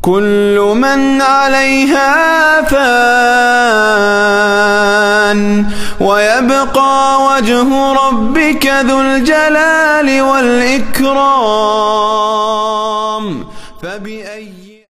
كل من عليها فان ويبقى وجه ربك ذو الجلال والإكرام. فبأي